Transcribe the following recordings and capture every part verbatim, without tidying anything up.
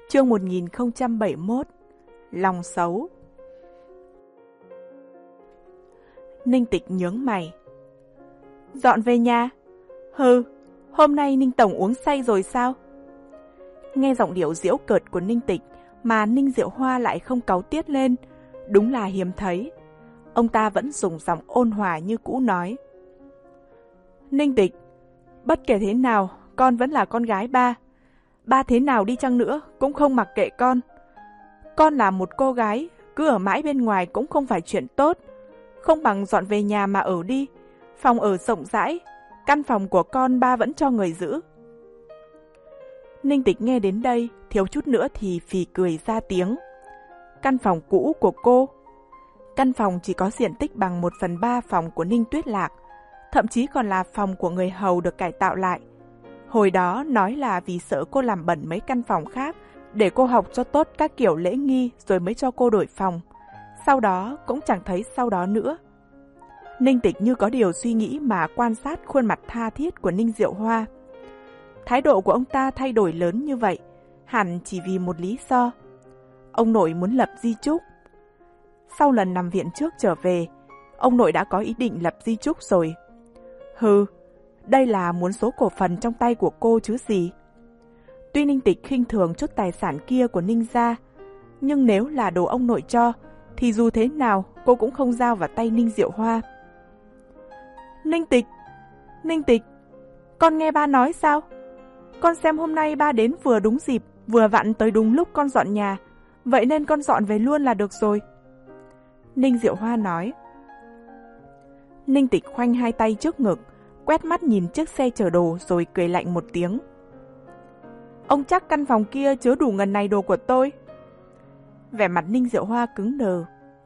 Chương một nghìn không trăm bảy mươi mốt. Lòng xấu. Ninh Tịch nhướng mày. Dọn về nhà? Hừ, hôm nay Ninh Tổng uống say rồi sao? Nghe giọng điệu giễu cợt của Ninh Tịch mà Ninh Diệu Hoa lại không cáu tiết lên, đúng là hiếm thấy. Ông ta vẫn dùng giọng ôn hòa như cũ nói. Ninh Tịch, bất kể thế nào, con vẫn là con gái ba. Ba thế nào đi chăng nữa cũng không mặc kệ con. Con là một cô gái, cứ ở mãi bên ngoài cũng không phải chuyện tốt. Không bằng dọn về nhà mà ở đi. Phòng ở rộng rãi, căn phòng của con ba vẫn cho người giữ. Ninh Tịch nghe đến đây, thiếu chút nữa thì phì cười ra tiếng. Căn phòng cũ của cô. Căn phòng chỉ có diện tích bằng một phần ba phòng của Ninh Tuyết Lạc, thậm chí còn là phòng của người hầu được cải tạo lại. Hồi đó nói là vì sợ cô làm bẩn mấy căn phòng khác, để cô học cho tốt các kiểu lễ nghi rồi mới cho cô đổi phòng. Sau đó cũng chẳng thấy sau đó nữa. Ninh Tịch như có điều suy nghĩ mà quan sát khuôn mặt tha thiết của Ninh Diệu Hoa. Thái độ của ông ta thay đổi lớn như vậy, hẳn chỉ vì một lý do. Ông nội muốn lập di chúc. Sau lần nằm viện trước trở về, ông nội đã có ý định lập di chúc rồi. Hừ, đây là muốn số cổ phần trong tay của cô chứ gì. Tuy Ninh Tịch khinh thường chút tài sản kia của Ninh gia, nhưng nếu là đồ ông nội cho, thì dù thế nào cô cũng không giao vào tay Ninh Diệu Hoa. Ninh Tịch, Ninh Tịch, con nghe ba nói sao? Con xem hôm nay ba đến vừa đúng dịp, vừa vặn tới đúng lúc con dọn nhà, vậy nên con dọn về luôn là được rồi. Ninh Diệu Hoa nói. Ninh Tịch khoanh hai tay trước ngực, quét mắt nhìn chiếc xe chở đồ rồi cười lạnh một tiếng. Ông chắc căn phòng kia chứa đủ ngần này đồ của tôi? Vẻ mặt Ninh Diệu Hoa cứng đờ.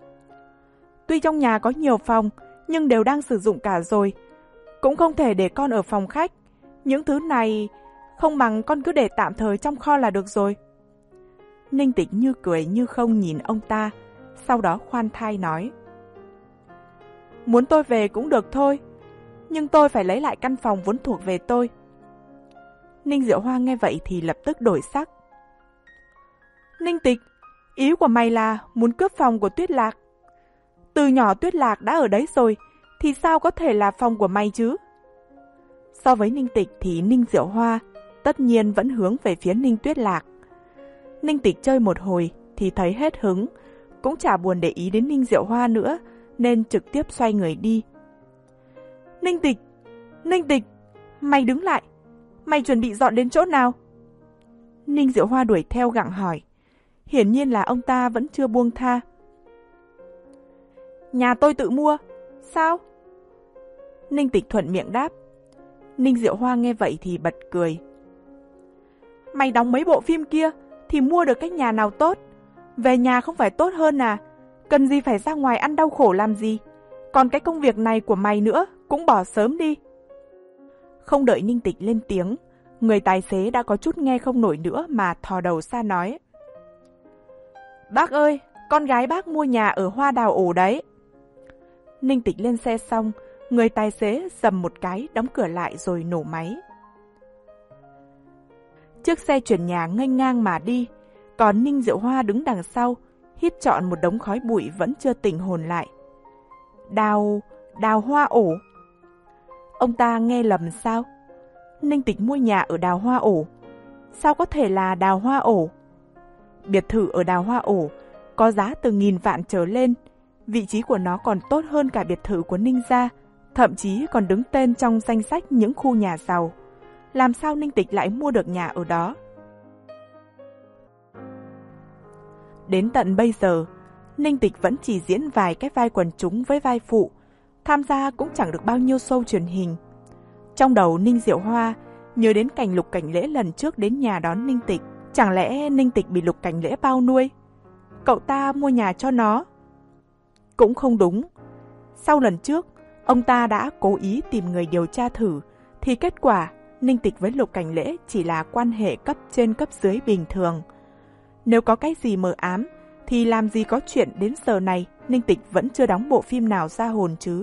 Tuy trong nhà có nhiều phòng, nhưng đều đang sử dụng cả rồi. Cũng không thể để con ở phòng khách. Những thứ này không bằng con cứ để tạm thời trong kho là được rồi. Ninh Tịch như cười như không nhìn ông ta, sau đó khoan thai nói. Muốn tôi về cũng được thôi, nhưng tôi phải lấy lại căn phòng vốn thuộc về tôi. Ninh Diệu Hoa nghe vậy thì lập tức đổi sắc. Ninh Tịch, ý của mày là muốn cướp phòng của Tuyết Lạc. Từ nhỏ Tuyết Lạc đã ở đấy rồi, thì sao có thể là phòng của mày chứ? So với Ninh Tịch thì Ninh Diệu Hoa tất nhiên vẫn hướng về phía Ninh Tuyết Lạc. Ninh Tịch chơi một hồi thì thấy hết hứng, cũng chả buồn để ý đến Ninh Diệu Hoa nữa, nên trực tiếp xoay người đi. Ninh Tịch, Ninh Tịch, mày đứng lại, mày chuẩn bị dọn đến chỗ nào? Ninh Diệu Hoa đuổi theo gặng hỏi. Hiển nhiên là ông ta vẫn chưa buông tha. Nhà tôi tự mua. Sao? Ninh Tịch thuận miệng đáp. Ninh Diệu Hoa nghe vậy thì bật cười. Mày đóng mấy bộ phim kia thì mua được cái nhà nào tốt? Về nhà không phải tốt hơn à? Cần gì phải ra ngoài ăn đau khổ làm gì? Còn cái công việc này của mày nữa cũng bỏ sớm đi. Không đợi Ninh Tịch lên tiếng, người tài xế đã có chút nghe không nổi nữa mà thò đầu ra nói. Bác ơi, con gái bác mua nhà ở Hoa Đào ổ đấy. Ninh Tịch lên xe xong, người tài xế dầm một cái đóng cửa lại rồi nổ máy. Chiếc xe chuyển nhà nghênh ngang mà đi, còn Ninh Diệu Hoa đứng đằng sau, hít trọn một đống khói bụi vẫn chưa tỉnh hồn lại. Đào, đào hoa ổ. Ông ta nghe lầm sao? Ninh Tịch mua nhà ở đào hoa ổ. Sao có thể là đào hoa ổ? Biệt thự ở đào hoa ổ có giá từ nghìn vạn trở lên. Vị trí của nó còn tốt hơn cả biệt thự của Ninh gia, thậm chí còn đứng tên trong danh sách những khu nhà giàu. Làm sao Ninh Tịch lại mua được nhà ở đó? Đến tận bây giờ, Ninh Tịch vẫn chỉ diễn vài cái vai quần chúng với vai phụ, tham gia cũng chẳng được bao nhiêu show truyền hình. Trong đầu Ninh Diệu Hoa nhớ đến cảnh Lục Cảnh Lễ lần trước đến nhà đón Ninh Tịch. Chẳng lẽ Ninh Tịch bị Lục Cảnh Lễ bao nuôi? Cậu ta mua nhà cho nó? Cũng không đúng. Sau lần trước, ông ta đã cố ý tìm người điều tra thử, thì kết quả Ninh Tịch với Lục Cảnh Lễ chỉ là quan hệ cấp trên cấp dưới bình thường. Nếu có cái gì mờ ám, thì làm gì có chuyện đến giờ này Ninh Tịch vẫn chưa đóng bộ phim nào ra hồn chứ.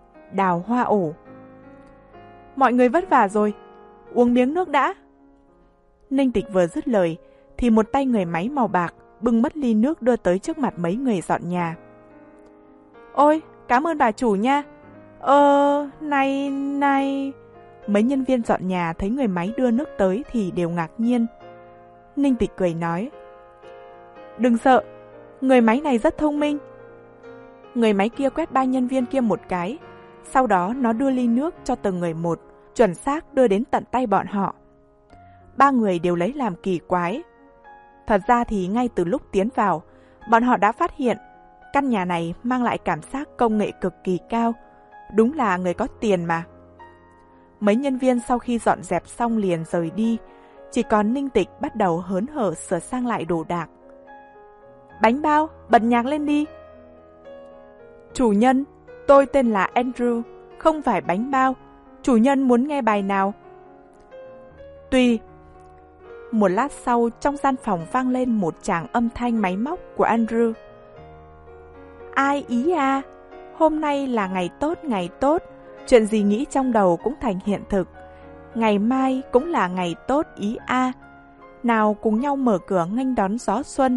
Đào hoa ổ. Mọi người vất vả rồi, uống miếng nước đã. Ninh Tịch vừa dứt lời, thì một tay người máy màu bạc bưng mất ly nước đưa tới trước mặt mấy người dọn nhà. Ôi, cảm ơn bà chủ nha. Ờ, này, này... Mấy nhân viên dọn nhà thấy người máy đưa nước tới thì đều ngạc nhiên. Ninh Tịch cười nói, đừng sợ, người máy này rất thông minh. Người máy kia quét ba nhân viên kia một cái, sau đó nó đưa ly nước cho từng người một, chuẩn xác đưa đến tận tay bọn họ. Ba người đều lấy làm kỳ quái. Thật ra thì ngay từ lúc tiến vào, bọn họ đã phát hiện căn nhà này mang lại cảm giác công nghệ cực kỳ cao. Đúng là người có tiền mà. Mấy nhân viên sau khi dọn dẹp xong liền rời đi, chỉ còn Ninh Tịch bắt đầu hớn hở sửa sang lại đồ đạc. Bánh bao, bật nhạc lên đi. Chủ nhân, tôi tên là Andrew, không phải bánh bao. Chủ nhân muốn nghe bài nào? Tùy. Một lát sau, trong gian phòng vang lên một tràng âm thanh máy móc của Andrew. Ai ý à? Hôm nay là ngày tốt, ngày tốt. Chuyện gì nghĩ trong đầu cũng thành hiện thực. Ngày mai cũng là ngày tốt ý a. Nào cùng nhau mở cửa nghênh đón gió xuân.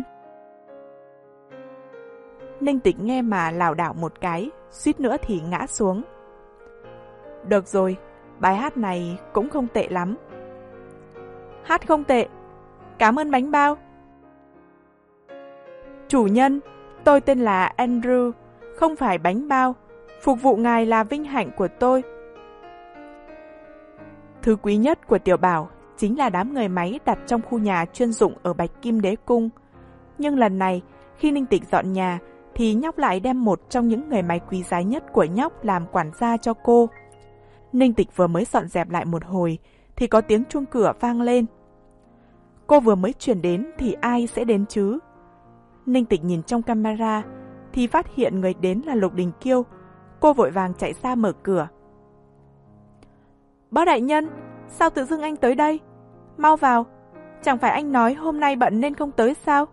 Ninh Tịch nghe mà lảo đảo một cái, suýt nữa thì ngã xuống. Được rồi, bài hát này cũng không tệ lắm. Hát không tệ. Cảm ơn bánh bao. Chủ nhân, tôi tên là Andrew, không phải bánh bao. Phục vụ ngài là vinh hạnh của tôi. Thứ quý nhất của Tiểu Bảo chính là đám người máy đặt trong khu nhà chuyên dụng ở Bạch Kim Đế Cung. Nhưng lần này, khi Ninh Tịch dọn nhà, thì nhóc lại đem một trong những người máy quý giá nhất của nhóc làm quản gia cho cô. Ninh Tịch vừa mới dọn dẹp lại một hồi, thì có tiếng chuông cửa vang lên. Cô vừa mới chuyển đến thì ai sẽ đến chứ? Ninh Tịch nhìn trong camera, thì phát hiện người đến là Lục Đình Kiêu. Cô vội vàng chạy ra mở cửa. Bác đại nhân, sao tự dưng anh tới đây? Mau vào, chẳng phải anh nói hôm nay bận nên không tới sao?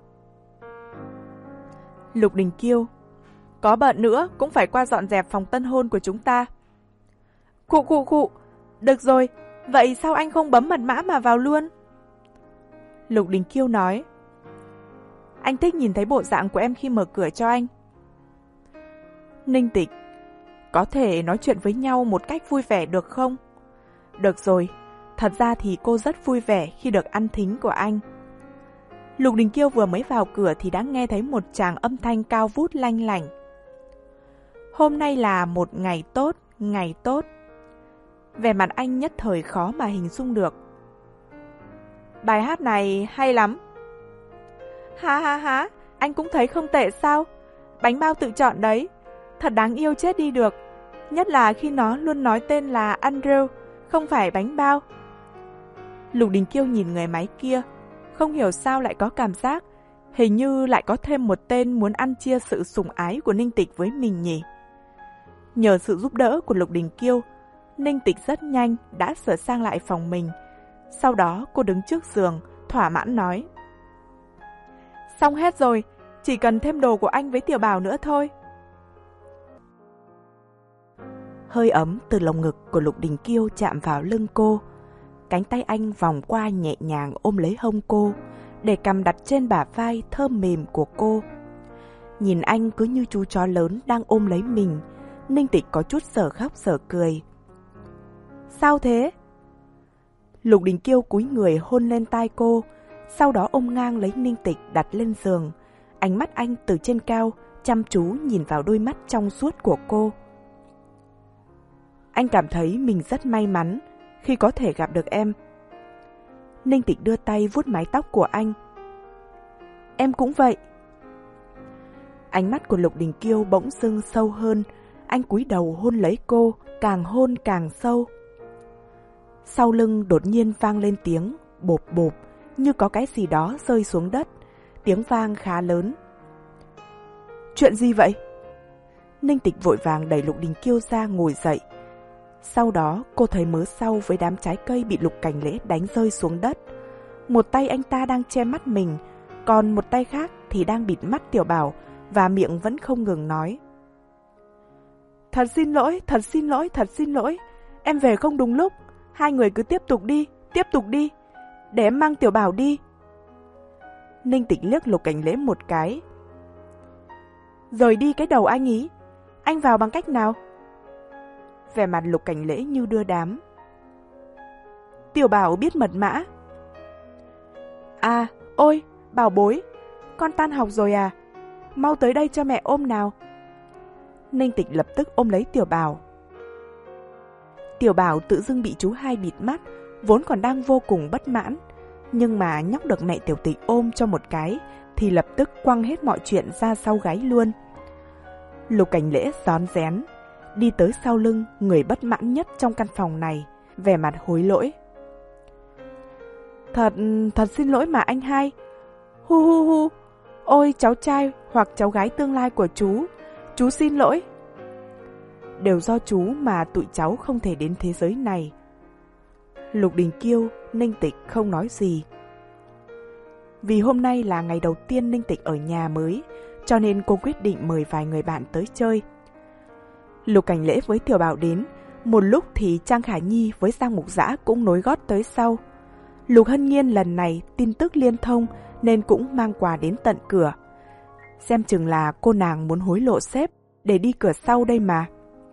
Lục Đình Kiêu, có bận nữa cũng phải qua dọn dẹp phòng tân hôn của chúng ta. Khụ khụ khụ, được rồi, vậy sao anh không bấm mật mã mà vào luôn? Lục Đình Kiêu nói, anh thích nhìn thấy bộ dạng của em khi mở cửa cho anh. Ninh Tịch, có thể nói chuyện với nhau một cách vui vẻ được không? Được rồi, thật ra thì cô rất vui vẻ khi được ăn thính của anh. Lục Đình Kiêu vừa mới vào cửa thì đã nghe thấy một tràng âm thanh cao vút lanh lảnh. Hôm nay là một ngày tốt, ngày tốt. Vẻ mặt anh nhất thời khó mà hình dung được. Bài hát này hay lắm. Ha ha ha, anh cũng thấy không tệ sao? Bánh bao tự chọn đấy. Thật đáng yêu chết đi được. Nhất là khi nó luôn nói tên là Andrew, không phải bánh bao. Lục Đình Kiêu nhìn người máy kia, không hiểu sao lại có cảm giác hình như lại có thêm một tên muốn ăn chia sự sủng ái của Ninh Tịch với mình nhỉ. Nhờ sự giúp đỡ của Lục Đình Kiêu, Ninh Tịch rất nhanh đã sửa sang lại phòng mình. Sau đó cô đứng trước giường, thỏa mãn nói, xong hết rồi, chỉ cần thêm đồ của anh với Tiểu Bảo nữa thôi. Hơi ấm từ lồng ngực của Lục Đình Kiêu chạm vào lưng cô. Cánh tay anh vòng qua nhẹ nhàng ôm lấy hông cô, để cằm đặt trên bả vai thơm mềm của cô. Nhìn anh cứ như chú chó lớn đang ôm lấy mình, Ninh Tịch có chút sở khóc sở cười. Sao thế? Lục Đình Kiêu cúi người hôn lên tai cô, sau đó ôm ngang lấy Ninh Tịch đặt lên giường. Ánh mắt anh từ trên cao chăm chú nhìn vào đôi mắt trong suốt của cô. Anh cảm thấy mình rất may mắn khi có thể gặp được em. Ninh Tịch đưa tay vuốt mái tóc của anh. Em cũng vậy. Ánh mắt của Lục Đình Kiêu bỗng dưng sâu hơn. Anh cúi đầu hôn lấy cô, càng hôn càng sâu. Sau lưng đột nhiên vang lên tiếng bộp bộp, như có cái gì đó rơi xuống đất. Tiếng vang khá lớn. Chuyện gì vậy? Ninh Tịch vội vàng đẩy Lục Đình Kiêu ra ngồi dậy. Sau đó cô thấy mớ sau với đám trái cây bị Lục Cảnh Lễ đánh rơi xuống đất. Một tay anh ta đang che mắt mình, còn một tay khác thì đang bịt mắt Tiểu Bảo và miệng vẫn không ngừng nói. Thật xin lỗi, thật xin lỗi, thật xin lỗi. Em về không đúng lúc. Hai người cứ tiếp tục đi, tiếp tục đi. để em mang Tiểu Bảo đi. Ninh Tịch liếc Lục Cảnh Lễ một cái. Rời đi cái đầu anh ý, anh vào bằng cách nào? Vẻ mặt Lục Cảnh Lễ như đưa đám. Tiểu Bảo biết mật mã. À, ôi, Bảo bối, con tan học rồi à? Mau tới đây cho mẹ ôm nào. Ninh Tịch lập tức ôm lấy Tiểu Bảo. Tiểu Bảo tự dưng bị chú hai bịt mắt, vốn còn đang vô cùng bất mãn. Nhưng mà nhóc được mẹ Tiểu Tịch ôm cho một cái, thì lập tức quăng hết mọi chuyện ra sau gáy luôn. Lục Cảnh Lễ rón rén, đi tới sau lưng người bất mãn nhất trong căn phòng này, vẻ mặt hối lỗi. Thật, thật xin lỗi mà anh hai. Hu hu hu, ôi cháu trai hoặc cháu gái tương lai của chú, chú xin lỗi. Đều do chú mà tụi cháu không thể đến thế giới này. Lục Đình Kiêu, Ninh Tịch không nói gì. Vì hôm nay là ngày đầu tiên Ninh Tịch ở nhà mới, cho nên cô quyết định mời vài người bạn tới chơi. Lục Cảnh Lễ với Tiểu Bảo đến, một lúc thì Trang Khả Nhi với Giang Mục Dã cũng nối gót tới sau. Lục Hân Nhiên lần này tin tức liên thông nên cũng mang quà đến tận cửa. Xem chừng là cô nàng muốn hối lộ sếp để đi cửa sau đây mà.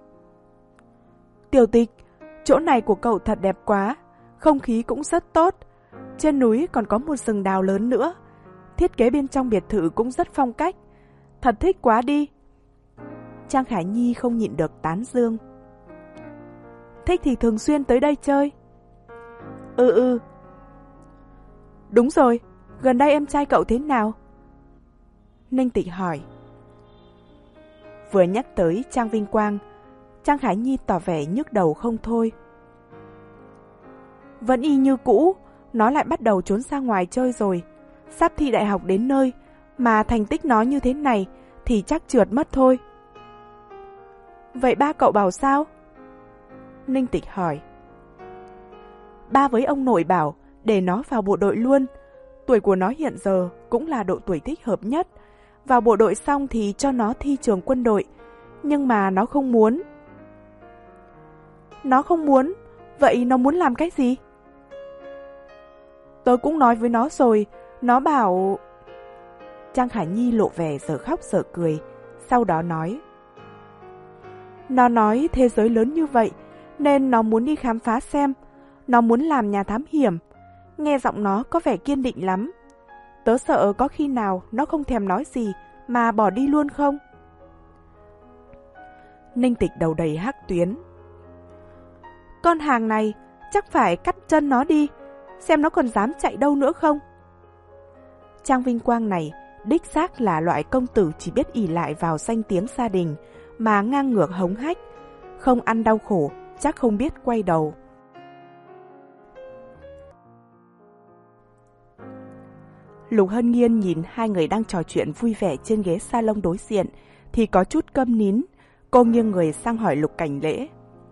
Tiểu Tịch, chỗ này của cậu thật đẹp quá, không khí cũng rất tốt. Trên núi còn có một rừng đào lớn nữa. Thiết kế bên trong biệt thự cũng rất phong cách. Thật thích quá đi. Trang Khả Nhi không nhịn được tán dương. Thích thì thường xuyên tới đây chơi. Ừ ừ. Đúng rồi, gần đây em trai cậu thế nào? Ninh Tịch hỏi. Vừa nhắc tới Trang Vinh Quang, Trang Khả Nhi tỏ vẻ nhức đầu không thôi. Vẫn y như cũ, nó lại bắt đầu trốn ra ngoài chơi rồi. Sắp thi đại học đến nơi, mà thành tích nó như thế này thì chắc trượt mất thôi. Vậy ba cậu bảo sao? Ninh Tịch hỏi. Ba với ông nội bảo để nó vào bộ đội luôn. Tuổi của nó hiện giờ cũng là độ tuổi thích hợp nhất. Vào bộ đội xong thì cho nó thi trường quân đội. Nhưng mà nó không muốn. Nó không muốn? Vậy nó muốn làm cái gì? Tớ cũng nói với nó rồi. Nó bảo... Trang Khả Nhi lộ vẻ dở khóc dở cười. Sau đó nói. Nó nói thế giới lớn như vậy nên nó muốn đi khám phá xem. Nó muốn làm nhà thám hiểm. Nghe giọng nó có vẻ kiên định lắm. Tớ sợ có khi nào nó không thèm nói gì mà bỏ đi luôn không? Ninh Tịch đầu đầy hắc tuyến. Con hàng này chắc phải cắt chân nó đi, xem nó còn dám chạy đâu nữa không. Trang Vinh Quang này đích xác là loại công tử chỉ biết ỷ lại vào danh tiếng gia đình mà ngang ngược hống hách, không ăn đau khổ, chắc không biết quay đầu. Lục Hân Nhiên nhìn hai người đang trò chuyện vui vẻ trên ghế salon đối diện thì có chút câm nín. Cô nghiêng người sang hỏi Lục Cảnh Lễ.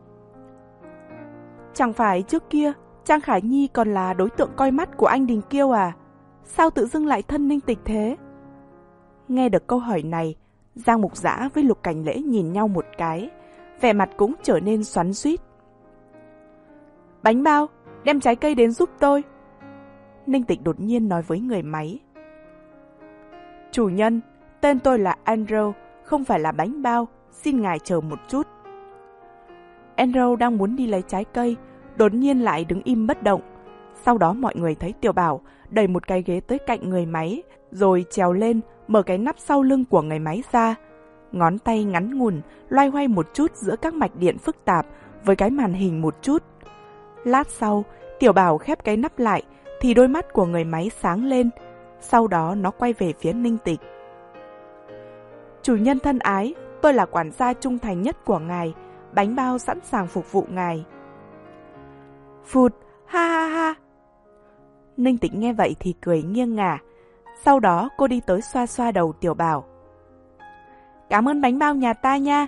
Chẳng phải trước kia Trang Khả Nhi còn là đối tượng coi mắt của anh Đình Kiêu à? Sao tự dưng lại thân Ninh Tịch thế? Nghe được câu hỏi này, Giang Mục Dã với Lục Cảnh Lễ nhìn nhau một cái, vẻ mặt cũng trở nên xoắn xuýt. Bánh bao, đem trái cây đến giúp tôi. Ninh Tịch đột nhiên nói với người máy. Chủ nhân, tên tôi là Andrew, không phải là bánh bao, xin ngài chờ một chút. Andrew đang muốn đi lấy trái cây, đột nhiên lại đứng im bất động. Sau đó mọi người thấy Tiểu Bảo đẩy một cái ghế tới cạnh người máy, rồi trèo lên, mở cái nắp sau lưng của người máy ra. Ngón tay ngắn ngủn, loay hoay một chút giữa các mạch điện phức tạp với cái màn hình một chút. Lát sau, Tiểu Bảo khép cái nắp lại, thì đôi mắt của người máy sáng lên. Sau đó nó quay về phía Ninh Tịch. Chủ nhân thân ái, tôi là quản gia trung thành nhất của ngài, bánh bao sẵn sàng phục vụ ngài. Phụt, ha ha ha. Ninh Tịch nghe vậy thì cười nghiêng ngả. Sau đó cô đi tới xoa xoa đầu Tiểu Bảo. Cảm ơn bánh bao nhà ta nha.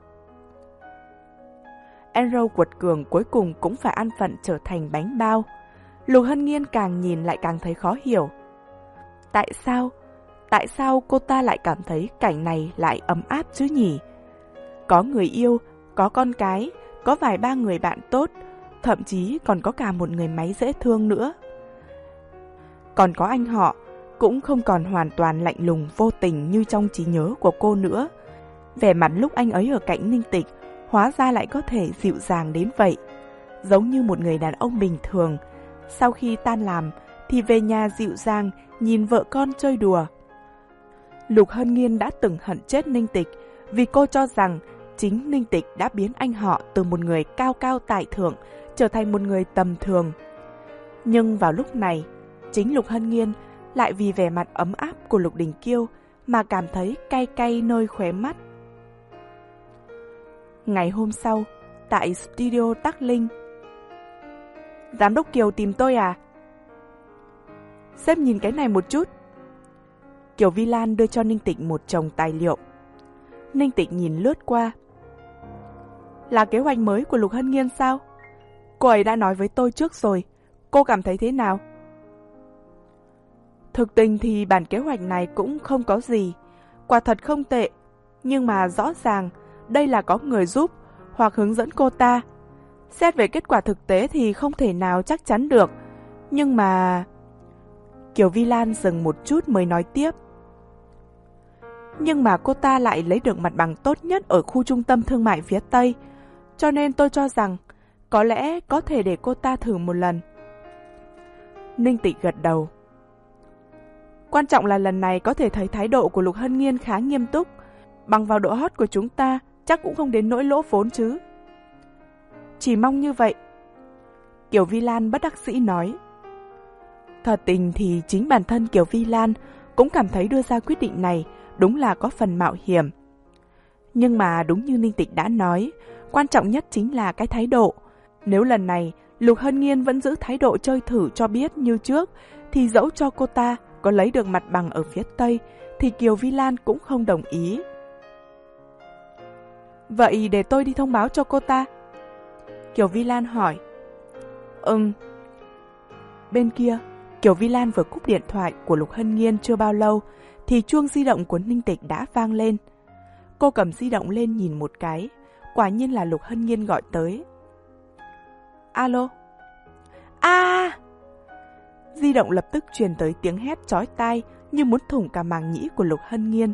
Andrew quật cường cuối cùng cũng phải ăn phận trở thành bánh bao. Lục Hân Nhiên càng nhìn lại càng thấy khó hiểu. Tại sao? Tại sao cô ta lại cảm thấy cảnh này lại ấm áp chứ nhỉ? Có người yêu, có con cái, có vài ba người bạn tốt, thậm chí còn có cả một người máy dễ thương nữa. Còn có anh họ, cũng không còn hoàn toàn lạnh lùng vô tình như trong trí nhớ của cô nữa. Vẻ mặt lúc anh ấy ở cạnh Ninh Tịch hóa ra lại có thể dịu dàng đến vậy. Giống như một người đàn ông bình thường, sau khi tan làm thì về nhà dịu dàng nhìn vợ con chơi đùa. Lục Hân Nghiên đã từng hận chết Ninh Tịch vì cô cho rằng chính Ninh Tịch đã biến anh họ từ một người cao cao tại thượng trở thành một người tầm thường. Nhưng vào lúc này, chính Lục Hân Nghiên lại vì vẻ mặt ấm áp của Lục Đình Kiêu mà cảm thấy cay cay nơi khóe mắt. Ngày hôm sau, tại studio Tắc Linh. Giám đốc Kiều tìm tôi à? Sếp nhìn cái này một chút. Kiều Vi Lan đưa cho Ninh Tịch một chồng tài liệu. Ninh Tịch nhìn lướt qua. Là kế hoạch mới của Lục Hân Nghiên sao? Cô ấy đã nói với tôi trước rồi. Cô cảm thấy thế nào? Thực tình thì bản kế hoạch này cũng không có gì. Quả thật không tệ. Nhưng mà rõ ràng đây là có người giúp hoặc hướng dẫn cô ta. Xét về kết quả thực tế thì không thể nào chắc chắn được. Nhưng mà... Kiều Vi Lan dừng một chút mới nói tiếp. Nhưng mà cô ta lại lấy được mặt bằng tốt nhất ở khu trung tâm thương mại phía Tây. Cho nên tôi cho rằng có lẽ có thể để cô ta thử một lần. Ninh Tịch gật đầu. Quan trọng là lần này có thể thấy thái độ của Lục Hân Nghiên khá nghiêm túc. Bằng vào độ hot của chúng ta chắc cũng không đến nỗi lỗ vốn chứ. Chỉ mong như vậy. Kiều Vi Lan bất đắc dĩ nói. Thật tình thì chính bản thân Kiều Vi Lan cũng cảm thấy đưa ra quyết định này đúng là có phần mạo hiểm. Nhưng mà đúng như Ninh Tịch đã nói, quan trọng nhất chính là cái thái độ. Nếu lần này Lục Hân Nghiên vẫn giữ thái độ chơi thử cho biết như trước, thì dẫu cho cô ta có lấy được mặt bằng ở phía Tây, thì Kiều Vi Lan cũng không đồng ý. Vậy để tôi đi thông báo cho cô ta. Kiều Vi Lan hỏi. Ừm. Bên kia, Kiều Vi Lan vừa cúp điện thoại của Lục Hân Nghiên chưa bao lâu, thì chuông di động của Ninh Tịch đã vang lên. Cô cầm di động lên nhìn một cái, quả nhiên là Lục Hân Nghiên gọi tới. Alo. À! Di động lập tức truyền tới tiếng hét chói tai như muốn thủng cả màng nhĩ của Lục Hân Nghiên.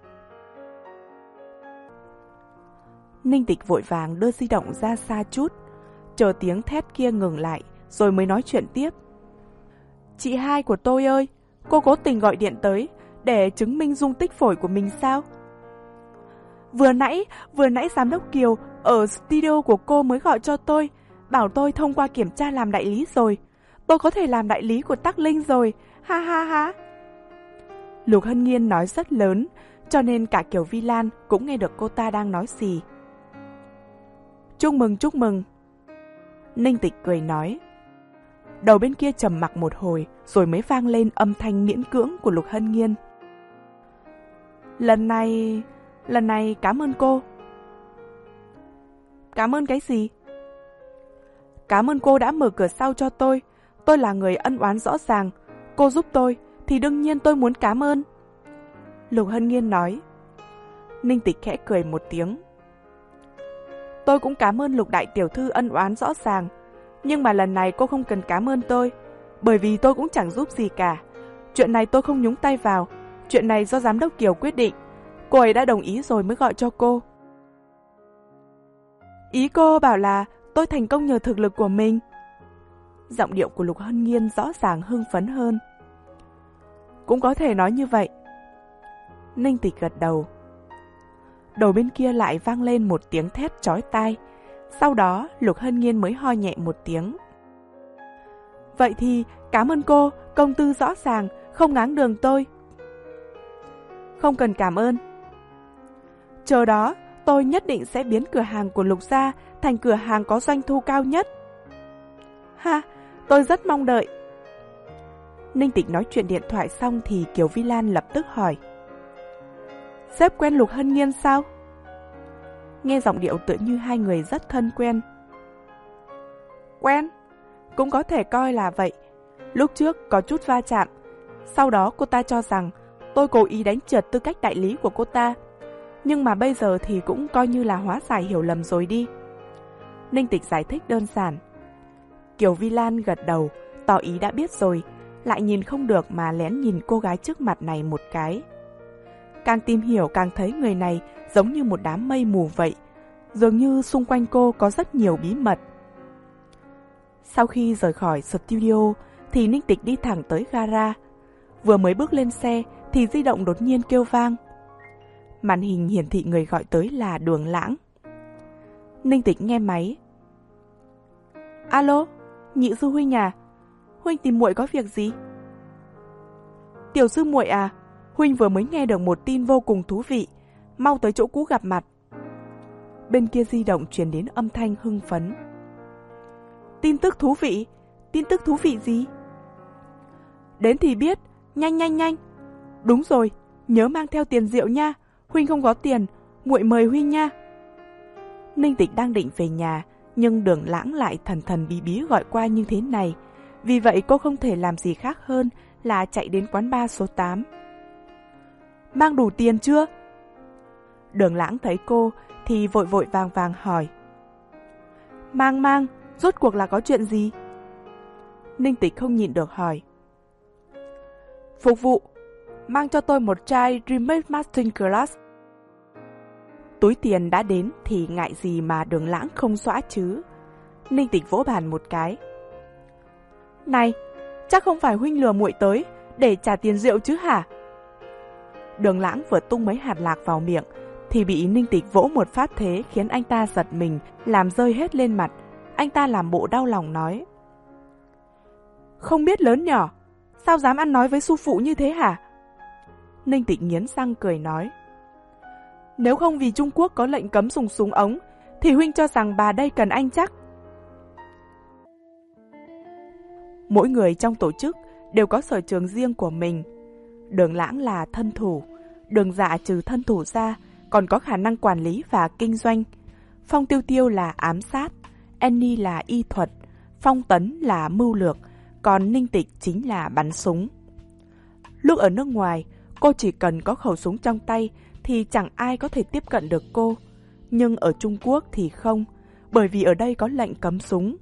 Ninh Tịch vội vàng đưa di động ra xa chút, chờ tiếng thét kia ngừng lại rồi mới nói chuyện tiếp. Chị hai của tôi ơi, cô cố tình gọi điện tới để chứng minh dung tích phổi của mình sao? Vừa nãy, vừa nãy giám đốc Kiều ở studio của cô mới gọi cho tôi, bảo tôi thông qua kiểm tra làm đại lý rồi. Tôi có thể làm đại lý của Tắc Linh rồi, ha ha ha. Lục Hân Nghiên nói rất lớn, cho nên cả Kiều Vi Lan cũng nghe được cô ta đang nói gì. Chúc mừng, chúc mừng. Ninh Tịch cười nói. Đầu bên kia trầm mặc một hồi rồi mới vang lên âm thanh miễn cưỡng của Lục Hân Nghiên. Lần này... lần này cảm ơn cô. Cảm ơn cái gì? Cảm ơn cô đã mở cửa sau cho tôi. Tôi là người ân oán rõ ràng. Cô giúp tôi thì đương nhiên tôi muốn cảm ơn. Lục Hân Nghiên nói. Ninh Tịch khẽ cười một tiếng. Tôi cũng cảm ơn Lục đại tiểu thư ân oán rõ ràng. Nhưng mà lần này cô không cần cảm ơn tôi, bởi vì tôi cũng chẳng giúp gì cả. Chuyện này tôi không nhúng tay vào. Chuyện này do giám đốc Kiều quyết định. Cô ấy đã đồng ý rồi mới gọi cho cô. Ý cô bảo là tôi thành công nhờ thực lực của mình. Giọng điệu của Lục Hân Nghiên rõ ràng hưng phấn hơn. Cũng có thể nói như vậy. Ninh Tịch gật đầu. Đầu bên kia lại vang lên một tiếng thét chói tai. Sau đó Lục Hân Nghiên mới ho nhẹ một tiếng. Vậy thì cảm ơn cô, công tư rõ ràng, không ngáng đường tôi. Không cần cảm ơn. Chờ đó, tôi nhất định sẽ biến cửa hàng của Lục gia thành cửa hàng có doanh thu cao nhất. Ha, tôi rất mong đợi. Ninh Tịch nói chuyện điện thoại xong thì Kiều Vi Lan lập tức hỏi. Sếp quen Lục Hân Nghiên sao? Nghe giọng điệu tựa như hai người rất thân quen. Quen? Cũng có thể coi là vậy. Lúc trước có chút va chạm. Sau đó cô ta cho rằng tôi cố ý đánh trượt tư cách đại lý của cô ta. Nhưng mà bây giờ thì cũng coi như là hóa giải hiểu lầm rồi đi. Ninh Tịch giải thích đơn giản. Kiều Vi Lan gật đầu, tỏ ý đã biết rồi. lại nhìn không được mà lén nhìn cô gái trước mặt này một cái. Càng tìm hiểu càng thấy người này giống như một đám mây mù vậy, dường như xung quanh cô có rất nhiều bí mật. Sau khi rời khỏi studio thì Ninh Tịch đi thẳng tới gara. Vừa mới bước lên xe thì di động đột nhiên kêu vang. Màn hình hiển thị người gọi tới là Đường Lãng. Ninh Tịch nghe máy. Alo, nhị sư huynh à? Huynh tìm muội có việc gì? Tiểu sư muội à, huynh vừa mới nghe được một tin vô cùng thú vị, mau tới chỗ cũ gặp mặt. Bên kia di động truyền đến âm thanh hưng phấn. Tin tức thú vị? Tin tức thú vị gì? Đến thì biết, nhanh nhanh nhanh. Đúng rồi, nhớ mang theo tiền rượu nha, huynh không có tiền, muội mời huynh nha. Ninh Tịch đang định về nhà, nhưng Đường Lãng lại thần thần bí bí gọi qua như thế này. Vì vậy cô không thể làm gì khác hơn là chạy đến quán bar số tám. Mang đủ tiền chưa? Đường Lãng thấy cô thì vội vội vàng vàng hỏi. Mang mang, rốt cuộc là có chuyện gì? Ninh Tịch không nhịn được hỏi. Phục vụ, mang cho tôi một chai Remake Mastering Glass. Túi tiền đã đến thì ngại gì mà Đường Lãng không xóa chứ. Ninh Tịch vỗ bàn một cái. Này, chắc không phải huynh lừa muội tới để trả tiền rượu chứ hả? Đường Lãng vừa tung mấy hạt lạc vào miệng thì bị Ninh Tịch vỗ một phát thế khiến anh ta giật mình, làm rơi hết lên mặt. Anh ta làm bộ đau lòng nói. Không biết lớn nhỏ, sao dám ăn nói với sư phụ như thế hả? Ninh Tịch nghiến răng cười nói. Nếu không vì Trung Quốc có lệnh cấm dùng súng ống thì huynh cho rằng bà đây cần anh chắc. Mỗi người trong tổ chức đều có sở trường riêng của mình. Đường Lãng là thân thủ, Đường Dạ trừ thân thủ ra còn có khả năng quản lý và kinh doanh. Phong Tiêu Tiêu là ám sát, Annie là y thuật, Phong Tấn là mưu lược, còn Ninh Tịch chính là bắn súng. Lúc ở nước ngoài, cô chỉ cần có khẩu súng trong tay thì chẳng ai có thể tiếp cận được cô. Nhưng ở Trung Quốc thì không, bởi vì ở đây có lệnh cấm súng.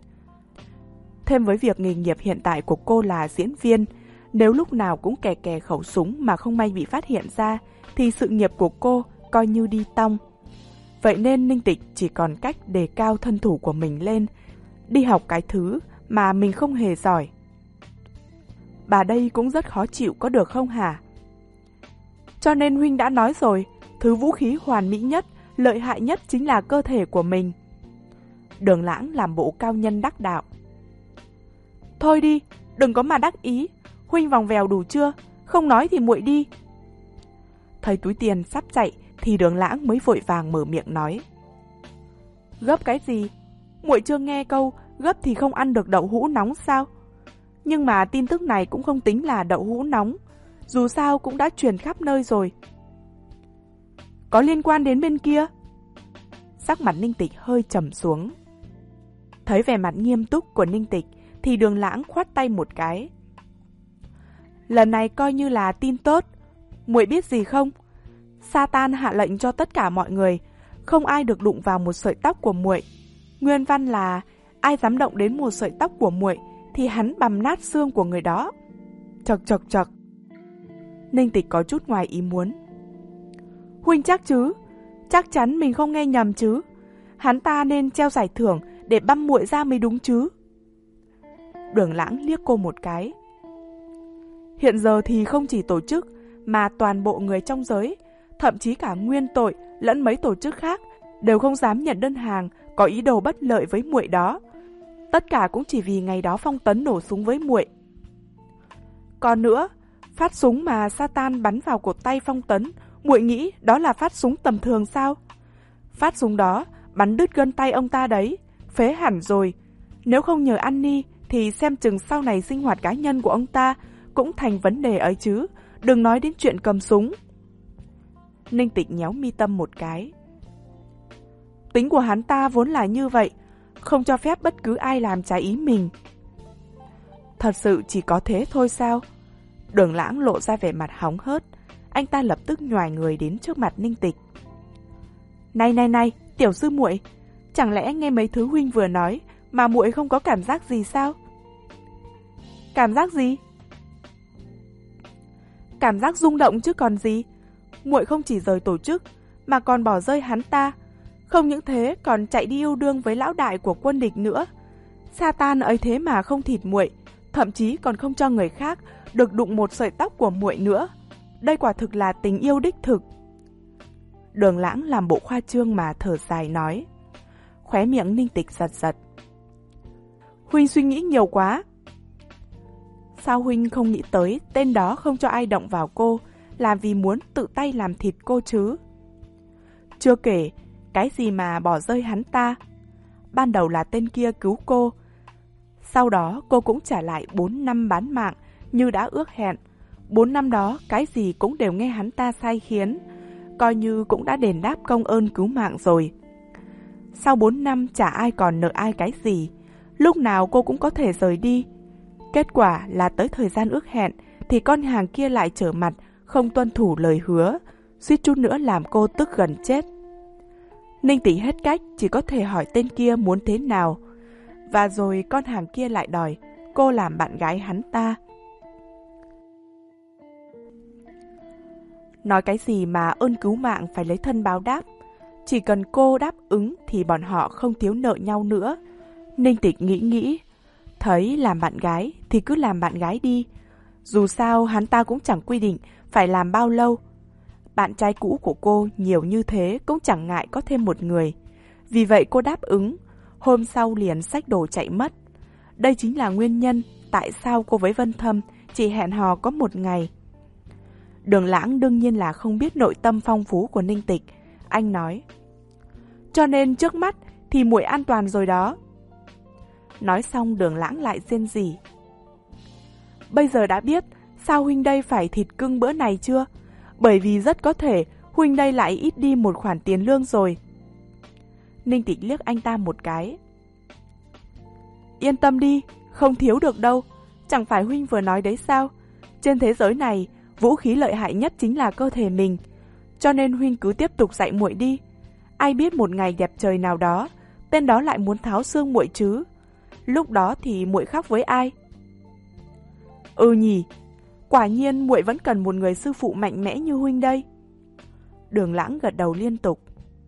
Thêm với việc nghề nghiệp hiện tại của cô là diễn viên, nếu lúc nào cũng kè kè khẩu súng mà không may bị phát hiện ra thì sự nghiệp của cô coi như đi tong. Vậy nên Ninh Tịch chỉ còn cách đề cao thân thủ của mình lên, đi học cái thứ mà mình không hề giỏi. Bà đây cũng rất khó chịu có được không hả? Cho nên huynh đã nói rồi, thứ vũ khí hoàn mỹ nhất, lợi hại nhất chính là cơ thể của mình. Đường Lãng làm bộ cao nhân đắc đạo. Thôi đi, đừng có mà đắc ý, huynh vòng vèo đủ chưa? Không nói thì muội đi. Thấy túi tiền sắp chạy thì Đường Lãng mới vội vàng mở miệng nói. Gấp cái gì? Muội chưa nghe câu gấp thì không ăn được đậu hũ nóng sao? Nhưng mà tin tức này cũng không tính là đậu hũ nóng, dù sao cũng đã truyền khắp nơi rồi. Có liên quan đến bên kia? Sắc mặt Ninh Tịch hơi trầm xuống. Thấy vẻ mặt nghiêm túc của Ninh Tịch thì Đường Lãng khoát tay một cái. Lần này coi như là tin tốt. Muội biết gì không? Satan hạ lệnh cho tất cả mọi người, không ai được đụng vào một sợi tóc của muội. Nguyên văn là ai dám động đến một sợi tóc của muội thì hắn bằm nát xương của người đó. Chật chật chật. Ninh Tịch có chút ngoài ý muốn. Huynh chắc chứ? Chắc chắn mình không nghe nhầm chứ? Hắn ta nên treo giải thưởng để băm muội ra mới đúng chứ? Đường Lãng liếc cô một cái. Hiện giờ thì không chỉ tổ chức mà toàn bộ người trong giới, thậm chí cả nguyên tội lẫn mấy tổ chức khác đều không dám nhận đơn hàng có ý đồ bất lợi với muội đó. Tất cả cũng chỉ vì ngày đó Phong Tấn nổ súng với muội. Còn nữa, phát súng mà Satan bắn vào cột tay Phong Tấn, muội nghĩ đó là phát súng tầm thường sao? Phát súng đó bắn đứt gân tay ông ta đấy, phế hẳn rồi. Nếu không nhờ Annie thì xem chừng sau này sinh hoạt cá nhân của ông ta cũng thành vấn đề ấy chứ, đừng nói đến chuyện cầm súng. Ninh Tịch nhéo mi tâm một cái. Tính của hắn ta vốn là như vậy, không cho phép bất cứ ai làm trái ý mình. Thật sự chỉ có thế thôi sao? Đường Lãng lộ ra vẻ mặt hóng hớt, anh ta lập tức nhoài người đến trước mặt Ninh Tịch. Này này này, tiểu sư muội, chẳng lẽ nghe mấy thứ huynh vừa nói mà muội không có cảm giác gì sao? Cảm giác gì? Cảm giác rung động chứ còn gì. Muội không chỉ rời tổ chức, mà còn bỏ rơi hắn ta. Không những thế còn chạy đi yêu đương với lão đại của quân địch nữa. Satan ấy thế mà không thịt muội, thậm chí còn không cho người khác được đụng một sợi tóc của muội nữa. Đây quả thực là tình yêu đích thực. Đường Lãng làm bộ khoa trương mà thở dài nói. Khóe miệng Ninh Tịch giật giật. Huynh suy nghĩ nhiều quá. Sao huynh không nghĩ tới tên đó không cho ai động vào cô là vì muốn tự tay làm thịt cô chứ? Chưa kể, cái gì mà bỏ rơi hắn ta. Ban đầu là tên kia cứu cô. Sau đó cô cũng trả lại bốn năm bán mạng như đã ước hẹn. bốn năm đó cái gì cũng đều nghe hắn ta sai khiến, coi như cũng đã đền đáp công ơn cứu mạng rồi. Sau bốn năm chả ai còn nợ ai cái gì, lúc nào cô cũng có thể rời đi. Kết quả là tới thời gian ước hẹn thì con hàng kia lại trở mặt, không tuân thủ lời hứa, suýt chút nữa làm cô tức gần chết. Ninh Tịch hết cách, chỉ có thể hỏi tên kia muốn thế nào. Và rồi con hàng kia lại đòi cô làm bạn gái hắn ta. Nói cái gì mà ơn cứu mạng phải lấy thân báo đáp. Chỉ cần cô đáp ứng thì bọn họ không thiếu nợ nhau nữa. Ninh Tịch nghĩ nghĩ, thấy làm bạn gái thì cứ làm bạn gái đi. Dù sao hắn ta cũng chẳng quy định phải làm bao lâu. Bạn trai cũ của cô nhiều như thế cũng chẳng ngại có thêm một người. Vì vậy cô đáp ứng, hôm sau liền xách đồ chạy mất. Đây chính là nguyên nhân tại sao cô với Vân Thâm chỉ hẹn hò có một ngày. Đường Lãng đương nhiên là không biết nội tâm phong phú của Ninh Tịch. Anh nói, cho nên trước mắt thì muội an toàn rồi đó. Nói xong Đường Lãng lại rên rỉ. Bây giờ đã biết sao huynh đây phải thịt cưng bữa này chưa? Bởi vì rất có thể huynh đây lại ít đi một khoản tiền lương rồi. Ninh Tịch liếc anh ta một cái. Yên tâm đi, không thiếu được đâu. Chẳng phải huynh vừa nói đấy sao? Trên thế giới này, vũ khí lợi hại nhất chính là cơ thể mình. Cho nên huynh cứ tiếp tục dạy muội đi. Ai biết một ngày đẹp trời nào đó, tên đó lại muốn tháo xương muội chứ. Lúc đó thì muội khóc với ai? Ừ nhỉ, quả nhiên muội vẫn cần một người sư phụ mạnh mẽ như huynh đây. Đường Lãng gật đầu liên tục.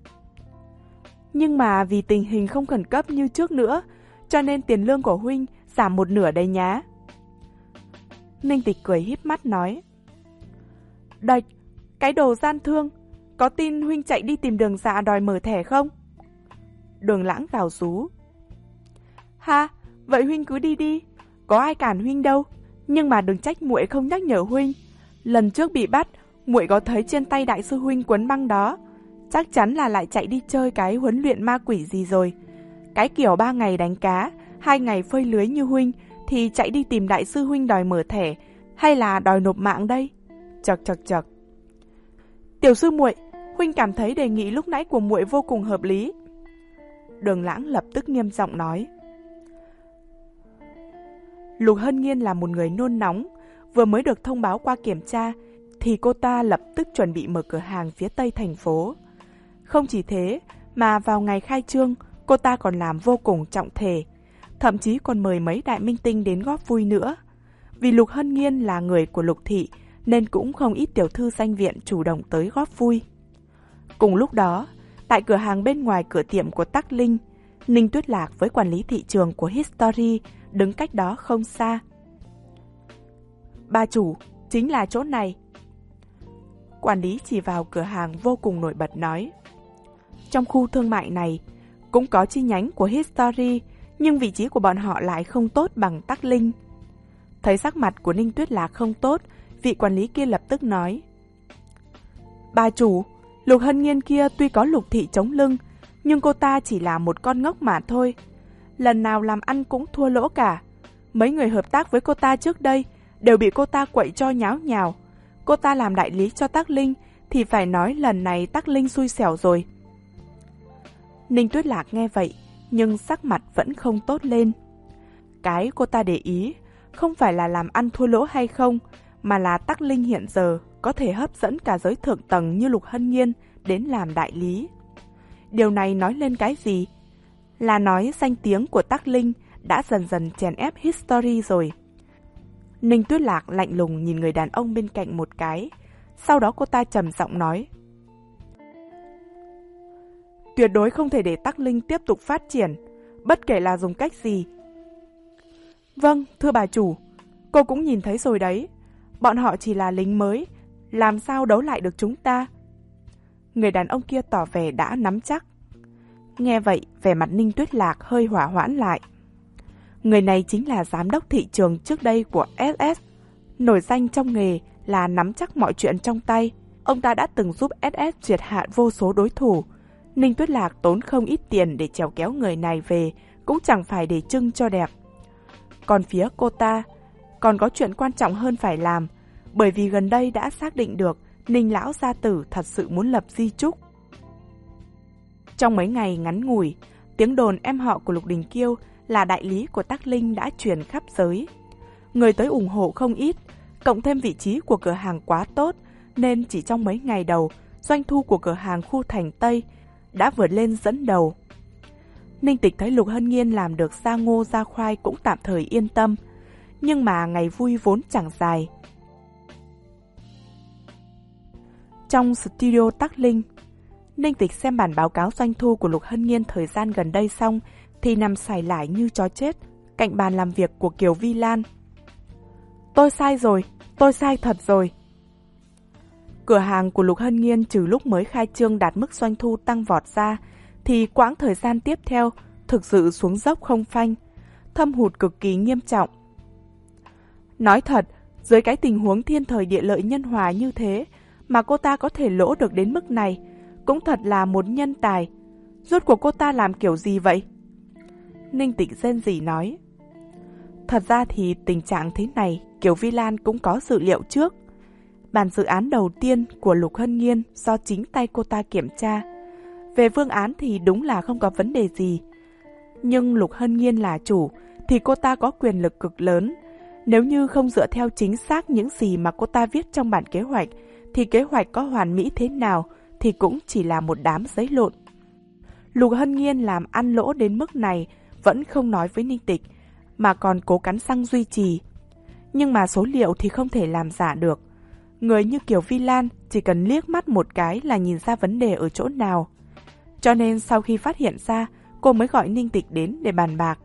Nhưng mà vì tình hình không khẩn cấp như trước nữa, cho nên tiền lương của huynh giảm một nửa đấy nhá. Ninh Tịch cười híp mắt nói. Đạch, cái đồ gian thương, có tin huynh chạy đi tìm Đường Dạ đòi mở thẻ không? Đường Lãng gào rú. Ha, vậy huynh cứ đi đi, có ai cản huynh đâu. Nhưng mà đừng trách muội không nhắc nhở huynh. Lần trước bị bắt, muội có thấy trên tay đại sư huynh quấn băng đó. Chắc chắn là lại chạy đi chơi cái huấn luyện ma quỷ gì rồi. Cái kiểu ba ngày đánh cá, hai ngày phơi lưới như huynh thì chạy đi tìm đại sư huynh đòi mở thẻ hay là đòi nộp mạng đây? Chật chật chật. Tiểu sư muội, huynh cảm thấy đề nghị lúc nãy của muội vô cùng hợp lý. Đường Lãng lập tức nghiêm giọng nói. Lục Hân Nghiên là một người nôn nóng, vừa mới được thông báo qua kiểm tra thì cô ta lập tức chuẩn bị mở cửa hàng phía tây thành phố. Không chỉ thế, mà vào ngày khai trương, cô ta còn làm vô cùng trọng thể, thậm chí còn mời mấy đại minh tinh đến góp vui nữa. Vì Lục Hân Nghiên là người của Lục thị, nên cũng không ít tiểu thư danh viện chủ động tới góp vui. Cùng lúc đó, tại cửa hàng bên ngoài cửa tiệm của Tắc Linh, Ninh Tuyết Lạc với quản lý thị trường của History đứng cách đó không xa. Bà chủ, chính là chỗ này. Quản lý chỉ vào cửa hàng vô cùng nổi bật nói. Trong khu thương mại này, cũng có chi nhánh của History, nhưng vị trí của bọn họ lại không tốt bằng Tắc Linh. Thấy sắc mặt của Ninh Tuyết Lạc không tốt, vị quản lý kia lập tức nói. Bà chủ, Lục Hân Nghiên kia tuy có Lục thị chống lưng, nhưng cô ta chỉ là một con ngốc mà thôi. Lần nào làm ăn cũng thua lỗ cả. Mấy người hợp tác với cô ta trước đây đều bị cô ta quậy cho nháo nhào. Cô ta làm đại lý cho Tắc Linh thì phải nói lần này Tắc Linh xui xẻo rồi. Ninh Tuyết Lạc nghe vậy, nhưng sắc mặt vẫn không tốt lên. Cái cô ta để ý không phải là làm ăn thua lỗ hay không, mà là Tắc Linh hiện giờ có thể hấp dẫn cả giới thượng tầng như Lục Hân Nghiên đến làm đại lý. Điều này nói lên cái gì? Là nói danh tiếng của Tắc Linh đã dần dần chèn ép History rồi. Ninh Tuyết Lạc lạnh lùng nhìn người đàn ông bên cạnh một cái. Sau đó cô ta trầm giọng nói. Tuyệt đối không thể để Tắc Linh tiếp tục phát triển, bất kể là dùng cách gì. Vâng, thưa bà chủ, cô cũng nhìn thấy rồi đấy. Bọn họ chỉ là lính mới, làm sao đấu lại được chúng ta? Người đàn ông kia tỏ vẻ đã nắm chắc. Nghe vậy, vẻ mặt Ninh Tuyết Lạc hơi hỏa hoãn lại. Người này chính là giám đốc thị trường trước đây của ét ét, nổi danh trong nghề là nắm chắc mọi chuyện trong tay. Ông ta đã từng giúp ét ét triệt hạ vô số đối thủ. Ninh Tuyết Lạc tốn không ít tiền để chèo kéo người này về, cũng chẳng phải để trưng cho đẹp. Còn phía cô ta, còn có chuyện quan trọng hơn phải làm, bởi vì gần đây đã xác định được Ninh lão gia tử thật sự muốn lập di chúc. Trong mấy ngày ngắn ngủi, tiếng đồn em họ của Lục Đình Kiêu là đại lý của Tắc Linh đã truyền khắp giới. Người tới ủng hộ không ít, cộng thêm vị trí của cửa hàng quá tốt, nên chỉ trong mấy ngày đầu, doanh thu của cửa hàng khu thành Tây đã vượt lên dẫn đầu. Ninh Tịch thấy Lục Hân Nghiên làm được ra ngô ra khoai cũng tạm thời yên tâm, nhưng mà ngày vui vốn chẳng dài. Trong studio Tắc Linh, Ninh Tịch xem bản báo cáo doanh thu của Lục Hân Nghiên thời gian gần đây xong thì nằm sải lải như chó chết cạnh bàn làm việc của Kiều Vi Lan. Tôi sai rồi, tôi sai thật rồi. Cửa hàng của Lục Hân Nghiên trừ lúc mới khai trương đạt mức doanh thu tăng vọt ra, thì quãng thời gian tiếp theo thực sự xuống dốc không phanh, thâm hụt cực kỳ nghiêm trọng. Nói thật, dưới cái tình huống thiên thời địa lợi nhân hòa như thế mà cô ta có thể lỗ được đến mức này, cũng thật là một nhân tài. Rốt cuộc cô ta làm kiểu gì vậy? Ninh Tịch rên rỉ nói. Thật ra thì tình trạng thế này Kiều Vi Lan cũng có dự liệu trước. Bản dự án đầu tiên của Lục Hân Nghiên do chính tay cô ta kiểm tra. Về phương án thì đúng là không có vấn đề gì. Nhưng Lục Hân Nghiên là chủ thì cô ta có quyền lực cực lớn. Nếu như không dựa theo chính xác những gì mà cô ta viết trong bản kế hoạch, thì kế hoạch có hoàn mỹ thế nào thì cũng chỉ là một đám giấy lộn. Lục Hân Nghiên làm ăn lỗ đến mức này vẫn không nói với Ninh Tịch, mà còn cố cắn răng duy trì. Nhưng mà số liệu thì không thể làm giả được. Người như Kiều Vi Lan chỉ cần liếc mắt một cái là nhìn ra vấn đề ở chỗ nào. Cho nên sau khi phát hiện ra, cô mới gọi Ninh Tịch đến để bàn bạc.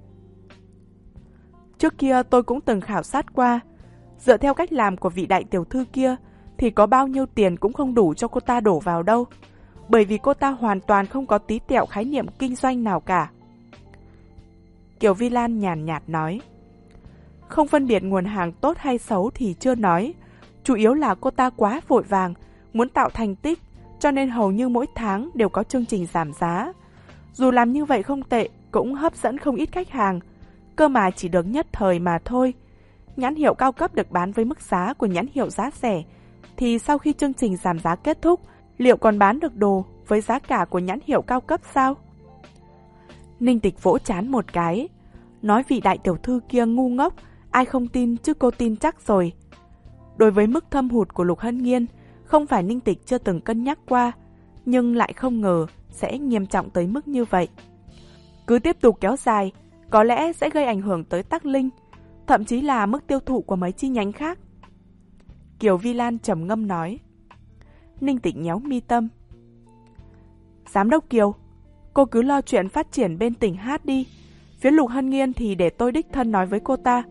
Trước kia tôi cũng từng khảo sát qua. Dựa theo cách làm của vị đại tiểu thư kia thì có bao nhiêu tiền cũng không đủ cho cô ta đổ vào đâu. Bởi vì cô ta hoàn toàn không có tí tẹo khái niệm kinh doanh nào cả. Kiều Vi Lan nhàn nhạt nói. Không phân biệt nguồn hàng tốt hay xấu thì chưa nói. Chủ yếu là cô ta quá vội vàng, muốn tạo thành tích, cho nên hầu như mỗi tháng đều có chương trình giảm giá. Dù làm như vậy không tệ, cũng hấp dẫn không ít khách hàng. Cơ mà chỉ được nhất thời mà thôi. Nhãn hiệu cao cấp được bán với mức giá của nhãn hiệu giá rẻ, thì sau khi chương trình giảm giá kết thúc, liệu còn bán được đồ với giá cả của nhãn hiệu cao cấp sao? Ninh Tịch vỗ trán một cái, nói vị đại tiểu thư kia ngu ngốc, ai không tin chứ cô tin chắc rồi. Đối với mức thâm hụt của Lục Hân Nghiên, không phải Ninh Tịch chưa từng cân nhắc qua, nhưng lại không ngờ sẽ nghiêm trọng tới mức như vậy. Cứ tiếp tục kéo dài, có lẽ sẽ gây ảnh hưởng tới Tắc Linh, thậm chí là mức tiêu thụ của mấy chi nhánh khác. Kiều Vi Lan trầm ngâm nói. Ninh Tịch nhéo mi tâm. Giám đốc Kiều, cô cứ lo chuyện phát triển bên tỉnh hát đi. Phía Lục Hân Nghiên thì để tôi đích thân nói với cô ta.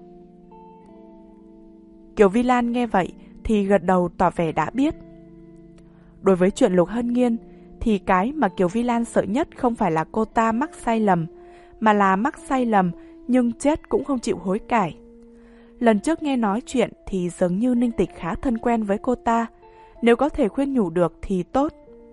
Kiều Vi Lan nghe vậy thì gật đầu tỏ vẻ đã biết. Đối với chuyện Lục Hân Nghiên thì cái mà Kiều Vi Lan sợ nhất không phải là cô ta mắc sai lầm, mà là mắc sai lầm nhưng chết cũng không chịu hối cải. Lần trước nghe nói chuyện thì dường như Ninh Tịch khá thân quen với cô ta, nếu có thể khuyên nhủ được thì tốt.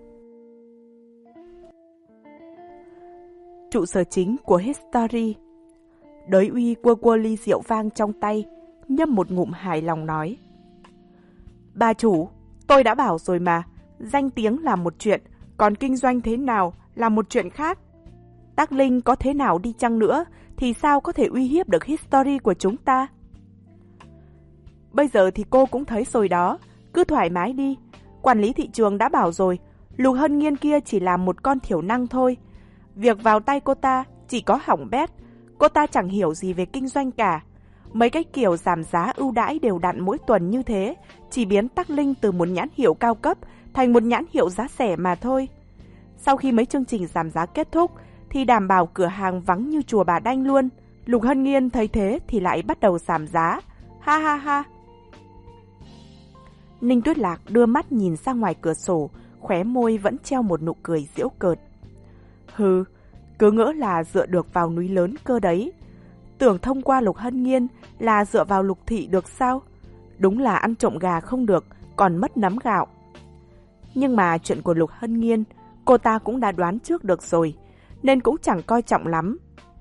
Trụ sở chính của History. Đới Uy quơ quơ ly rượu vang trong tay, nhấp một ngụm hài lòng nói. Bà chủ, tôi đã bảo rồi mà, danh tiếng là một chuyện, còn kinh doanh thế nào là một chuyện khác. Tắc Linh có thế nào đi chăng nữa thì sao có thể uy hiếp được History của chúng ta? Bây giờ thì cô cũng thấy rồi đó, cứ thoải mái đi. Quản lý thị trường đã bảo rồi, Lục Hân Nghiên kia chỉ là một con thiểu năng thôi. Việc vào tay cô ta chỉ có hỏng bét, cô ta chẳng hiểu gì về kinh doanh cả. Mấy cái kiểu giảm giá ưu đãi đều đặn mỗi tuần như thế chỉ biến Tắc Linh từ một nhãn hiệu cao cấp thành một nhãn hiệu giá rẻ mà thôi. Sau khi mấy chương trình giảm giá kết thúc thì đảm bảo cửa hàng vắng như chùa Bà Đanh luôn. Lục Hân Nghiên thấy thế thì lại bắt đầu giảm giá. Ha ha ha. Ninh Tuyết Lạc đưa mắt nhìn ra ngoài cửa sổ, khóe môi vẫn treo một nụ cười giễu cợt. Hừ, cứ ngỡ là dựa được vào núi lớn cơ đấy. Tưởng thông qua Lục Hân Nghiên là dựa vào Lục Thị được sao? Đúng là ăn trộm gà không được, còn mất nắm gạo. Nhưng mà chuyện của Lục Hân Nghiên, cô ta cũng đã đoán trước được rồi, nên cũng chẳng coi trọng lắm.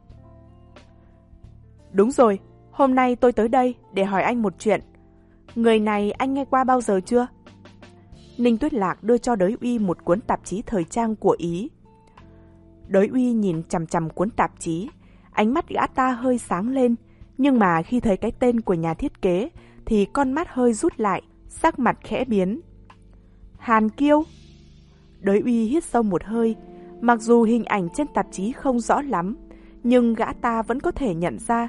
Đúng rồi, hôm nay tôi tới đây để hỏi anh một chuyện. Người này anh nghe qua bao giờ chưa? Ninh Tuyết Lạc đưa cho Đới Uy một cuốn tạp chí thời trang của Ý. Đới Uy nhìn chằm chằm cuốn tạp chí, ánh mắt gã ta hơi sáng lên, nhưng mà khi thấy cái tên của nhà thiết kế thì con mắt hơi rút lại, sắc mặt khẽ biến. Hàn Kiêu. Đới Uy hít sâu một hơi, mặc dù hình ảnh trên tạp chí không rõ lắm, nhưng gã ta vẫn có thể nhận ra.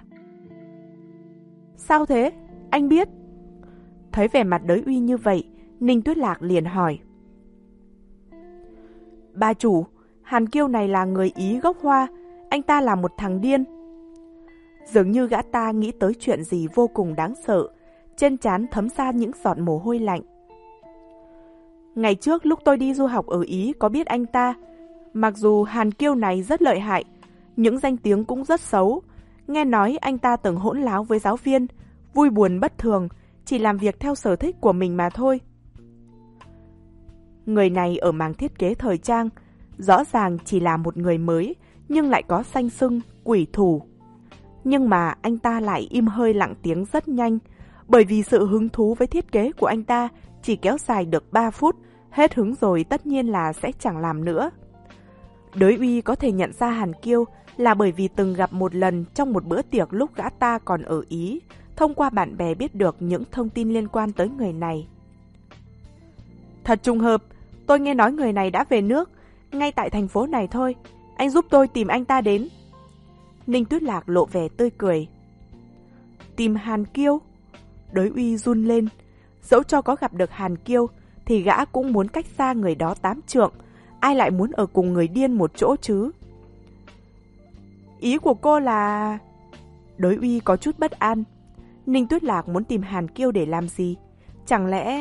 Sao thế? Anh biết? Thấy vẻ mặt Đới Uy như vậy, Ninh Tuyết Lạc liền hỏi. Bà chủ, Hàn Kiêu này là người Ý gốc Hoa, anh ta là một thằng điên. Dường như gã ta nghĩ tới chuyện gì vô cùng đáng sợ, trên trán thấm ra những giọt mồ hôi lạnh. Ngày trước lúc tôi đi du học ở Ý có biết anh ta, mặc dù Hàn Kiêu này rất lợi hại, những danh tiếng cũng rất xấu. Nghe nói anh ta từng hỗn láo với giáo viên, vui buồn bất thường, chỉ làm việc theo sở thích của mình mà thôi. Người này ở mảng thiết kế thời trang, rõ ràng chỉ là một người mới, nhưng lại có danh xưng quỷ thủ. Nhưng mà anh ta lại im hơi lặng tiếng rất nhanh, bởi vì sự hứng thú với thiết kế của anh ta chỉ kéo dài được ba phút, hết hứng rồi tất nhiên là sẽ chẳng làm nữa. Đới Uy có thể nhận ra Hàn Kiêu là bởi vì từng gặp một lần trong một bữa tiệc lúc gã ta còn ở Ý, thông qua bạn bè biết được những thông tin liên quan tới người này. Thật trùng hợp, tôi nghe nói người này đã về nước, ngay tại thành phố này thôi, anh giúp tôi tìm anh ta đến. Ninh Tuyết Lạc lộ vẻ tươi cười. Tìm Hàn Kiêu? Đới Uy run lên, dẫu cho có gặp được Hàn Kiêu thì gã cũng muốn cách xa người đó tám trượng, ai lại muốn ở cùng người điên một chỗ chứ? Ý của cô là... Đới Uy có chút bất an. Ninh Tuyết Lạc muốn tìm Hàn Kiêu để làm gì? Chẳng lẽ...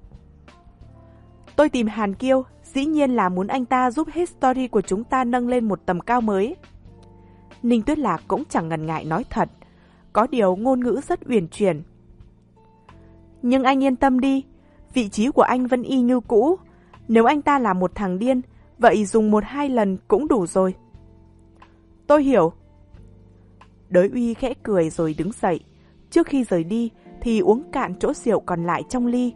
Tôi tìm Hàn Kiêu, dĩ nhiên là muốn anh ta giúp history của chúng ta nâng lên một tầm cao mới. Ninh Tuyết Lạc cũng chẳng ngần ngại nói thật, có điều ngôn ngữ rất uyển chuyển. Nhưng anh yên tâm đi, vị trí của anh vẫn y như cũ. Nếu anh ta là một thằng điên, vậy dùng một hai lần cũng đủ rồi. Tôi hiểu. Đới Uy khẽ cười rồi đứng dậy. Trước khi rời đi thì uống cạn chỗ rượu còn lại trong ly.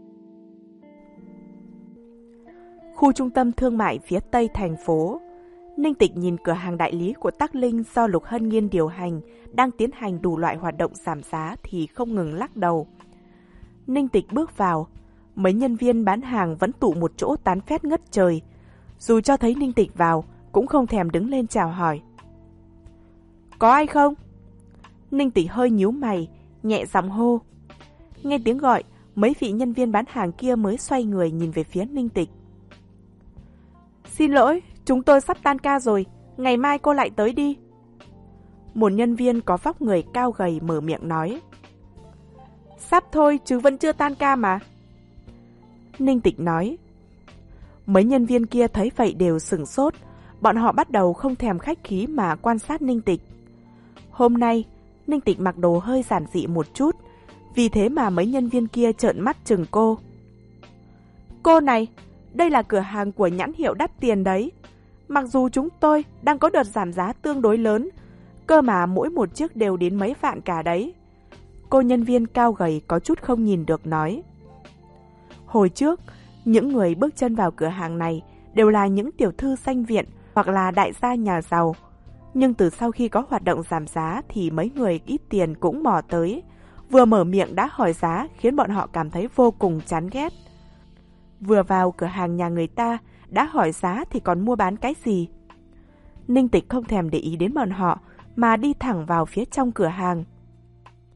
Khu trung tâm thương mại phía tây thành phố. Ninh Tịch nhìn cửa hàng đại lý của Tắc Linh do Lục Hân Nghiên điều hành đang tiến hành đủ loại hoạt động giảm giá thì không ngừng lắc đầu. Ninh Tịch bước vào, mấy nhân viên bán hàng vẫn tụ một chỗ tán phét ngất trời. Dù cho thấy Ninh Tịch vào, cũng không thèm đứng lên chào hỏi. Có ai không? Ninh Tịch hơi nhíu mày, nhẹ giọng hô. Nghe tiếng gọi, mấy vị nhân viên bán hàng kia mới xoay người nhìn về phía Ninh Tịch. Xin lỗi, chúng tôi sắp tan ca rồi, ngày mai cô lại tới đi. Một nhân viên có vóc người cao gầy mở miệng nói. Sắp thôi chứ vẫn chưa tan ca mà. Ninh Tịch nói. Mấy nhân viên kia thấy vậy đều sửng sốt, bọn họ bắt đầu không thèm khách khí mà quan sát Ninh Tịch. Hôm nay, Ninh Tịch mặc đồ hơi giản dị một chút, vì thế mà mấy nhân viên kia trợn mắt chừng cô. Cô này, đây là cửa hàng của nhãn hiệu đắt tiền đấy. Mặc dù chúng tôi đang có đợt giảm giá tương đối lớn, cơ mà mỗi một chiếc đều đến mấy vạn cả đấy. Cô nhân viên cao gầy có chút không nhìn được nói. Hồi trước, những người bước chân vào cửa hàng này đều là những tiểu thư sanh viện hoặc là đại gia nhà giàu. Nhưng từ sau khi có hoạt động giảm giá thì mấy người ít tiền cũng mò tới. Vừa mở miệng đã hỏi giá khiến bọn họ cảm thấy vô cùng chán ghét. Vừa vào cửa hàng nhà người ta đã hỏi giá thì còn mua bán cái gì? Ninh Tịch không thèm để ý đến bọn họ mà đi thẳng vào phía trong cửa hàng.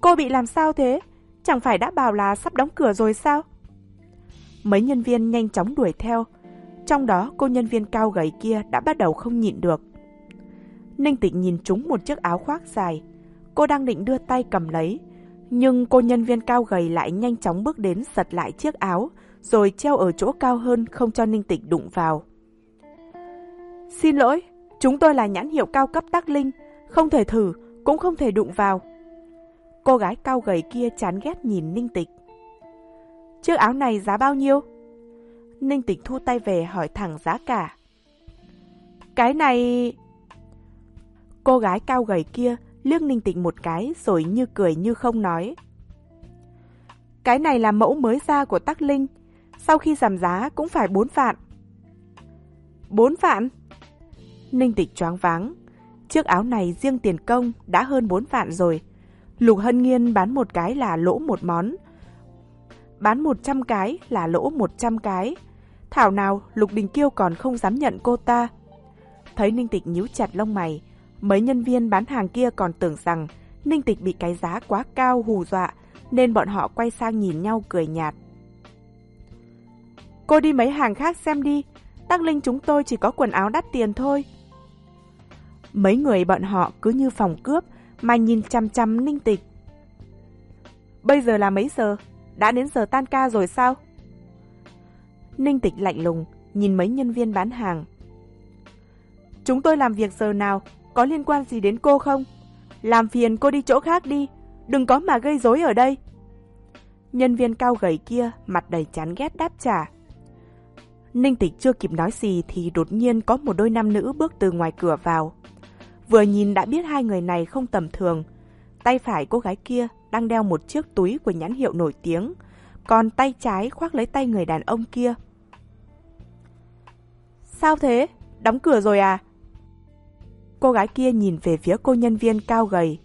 Cô bị làm sao thế? Chẳng phải đã bảo là sắp đóng cửa rồi sao? Mấy nhân viên nhanh chóng đuổi theo. Trong đó cô nhân viên cao gầy kia đã bắt đầu không nhịn được. Ninh Tịch nhìn trúng một chiếc áo khoác dài. Cô đang định đưa tay cầm lấy, nhưng cô nhân viên cao gầy lại nhanh chóng bước đến giật lại chiếc áo, rồi treo ở chỗ cao hơn không cho Ninh Tịch đụng vào. Xin lỗi, chúng tôi là nhãn hiệu cao cấp Tắc Linh, không thể thử, cũng không thể đụng vào. Cô gái cao gầy kia chán ghét nhìn Ninh Tịch. Chiếc áo này giá bao nhiêu? Ninh Tịch thu tay về hỏi thẳng giá cả. Cái này... Cô gái cao gầy kia liếc Ninh Tịch một cái rồi như cười như không nói. Cái này là mẫu mới ra của Tắc Linh, sau khi giảm giá cũng phải bốn vạn. Bốn vạn? Ninh Tịch choáng váng. Chiếc áo này riêng tiền công đã hơn bốn vạn rồi. Lục Hân Nghiên bán một cái là lỗ một món. Bán một trăm cái là lỗ một trăm cái. Thảo nào Lục Đình Kiêu còn không dám nhận cô ta. Thấy Ninh Tịch nhíu chặt lông mày, mấy nhân viên bán hàng kia còn tưởng rằng Ninh Tịch bị cái giá quá cao hù dọa, nên bọn họ quay sang nhìn nhau cười nhạt. Cô đi mấy hàng khác xem đi, Tắc Linh chúng tôi chỉ có quần áo đắt tiền thôi. Mấy người bọn họ cứ như phòng cướp mà nhìn chăm chăm Ninh Tịch. Bây giờ là mấy giờ? Đã đến giờ tan ca rồi sao? Ninh Tịch lạnh lùng nhìn mấy nhân viên bán hàng. Chúng tôi làm việc giờ nào, có liên quan gì đến cô không? Làm phiền cô đi chỗ khác đi, đừng có mà gây rối ở đây. Nhân viên cao gầy kia mặt đầy chán ghét đáp trả. Ninh Tịch chưa kịp nói gì thì đột nhiên có một đôi nam nữ bước từ ngoài cửa vào. Vừa nhìn đã biết hai người này không tầm thường. Tay phải cô gái kia đang đeo một chiếc túi của nhãn hiệu nổi tiếng, còn tay trái khoác lấy tay người đàn ông kia. Sao thế? Đóng cửa rồi à? Cô gái kia nhìn về phía cô nhân viên cao gầy.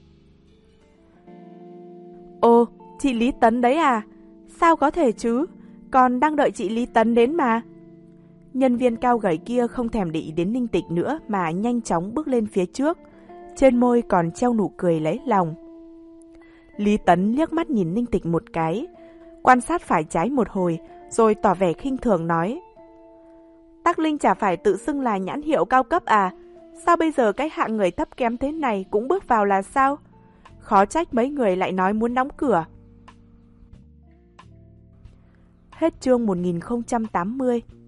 Ồ, chị Lý Tấn đấy à? Sao có thể chứ? Còn đang đợi chị Lý Tấn đến mà. Nhân viên cao gầy kia không thèm để ý đến Ninh Tịch nữa mà nhanh chóng bước lên phía trước. Trên môi còn treo nụ cười lấy lòng. Lý Tấn liếc mắt nhìn Ninh Tịch một cái, quan sát phải trái một hồi, rồi tỏ vẻ khinh thường nói. Tắc Linh chả phải tự xưng là nhãn hiệu cao cấp à? Sao bây giờ cái hạng người thấp kém thế này cũng bước vào là sao? Khó trách mấy người lại nói muốn đóng cửa. Hết chương một nghìn không trăm tám mươi.